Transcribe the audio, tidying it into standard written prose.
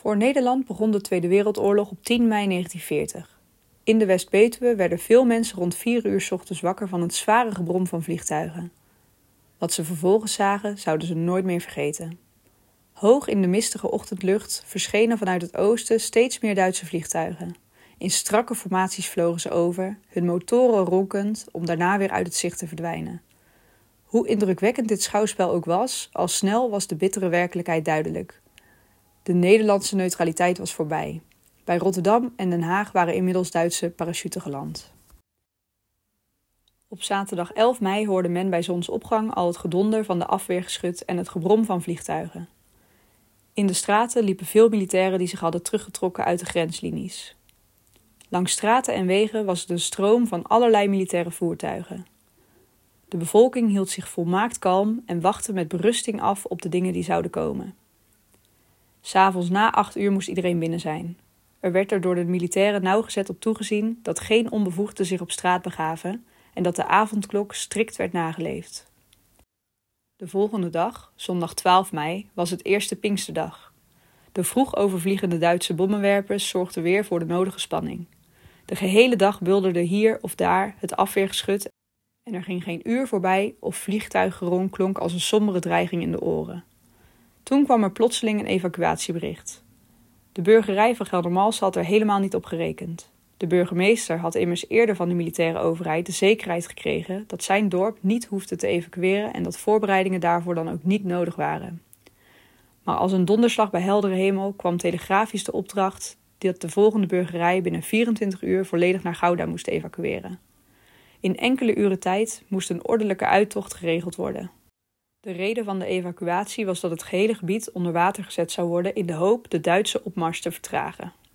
Voor Nederland begon de Tweede Wereldoorlog op 10 mei 1940. In de West-Betuwe werden veel mensen rond 4 uur 's ochtends wakker van het zware gebrom van vliegtuigen. Wat ze vervolgens zagen, zouden ze nooit meer vergeten. Hoog in de mistige ochtendlucht verschenen vanuit het oosten steeds meer Duitse vliegtuigen. In strakke formaties vlogen ze over, hun motoren ronkend, om daarna weer uit het zicht te verdwijnen. Hoe indrukwekkend dit schouwspel ook was, al snel was de bittere werkelijkheid duidelijk. De Nederlandse neutraliteit was voorbij. Bij Rotterdam en Den Haag waren inmiddels Duitse parachuten geland. Op zaterdag 11 mei hoorde men bij zonsopgang al het gedonder van de afweergeschut en het gebrom van vliegtuigen. In de straten liepen veel militairen die zich hadden teruggetrokken uit de grenslinies. Langs straten en wegen was het een stroom van allerlei militaire voertuigen. De bevolking hield zich volmaakt kalm en wachtte met berusting af op de dingen die zouden komen. 'S Avonds na 8 uur moest iedereen binnen zijn. Er werd er door de militairen nauwgezet op toegezien dat geen onbevoegden zich op straat begaven en dat de avondklok strikt werd nageleefd. De volgende dag, zondag 12 mei, was het eerste Pinksterdag. De vroeg overvliegende Duitse bommenwerpers zorgden weer voor de nodige spanning. De gehele dag bulderde hier of daar het afweergeschut en er ging geen uur voorbij of vliegtuiggeronk klonk als een sombere dreiging in de oren. Toen kwam er plotseling een evacuatiebericht. De burgerij van Geldermalsen had er helemaal niet op gerekend. De burgemeester had immers eerder van de militaire overheid de zekerheid gekregen dat zijn dorp niet hoefde te evacueren en dat voorbereidingen daarvoor dan ook niet nodig waren. Maar als een donderslag bij heldere hemel kwam telegrafisch de opdracht dat de volgende burgerij binnen 24 uur volledig naar Gouda moest evacueren. In enkele uren tijd moest een ordelijke uittocht geregeld worden. De reden van de evacuatie was dat het gehele gebied onder water gezet zou worden in de hoop de Duitse opmars te vertragen.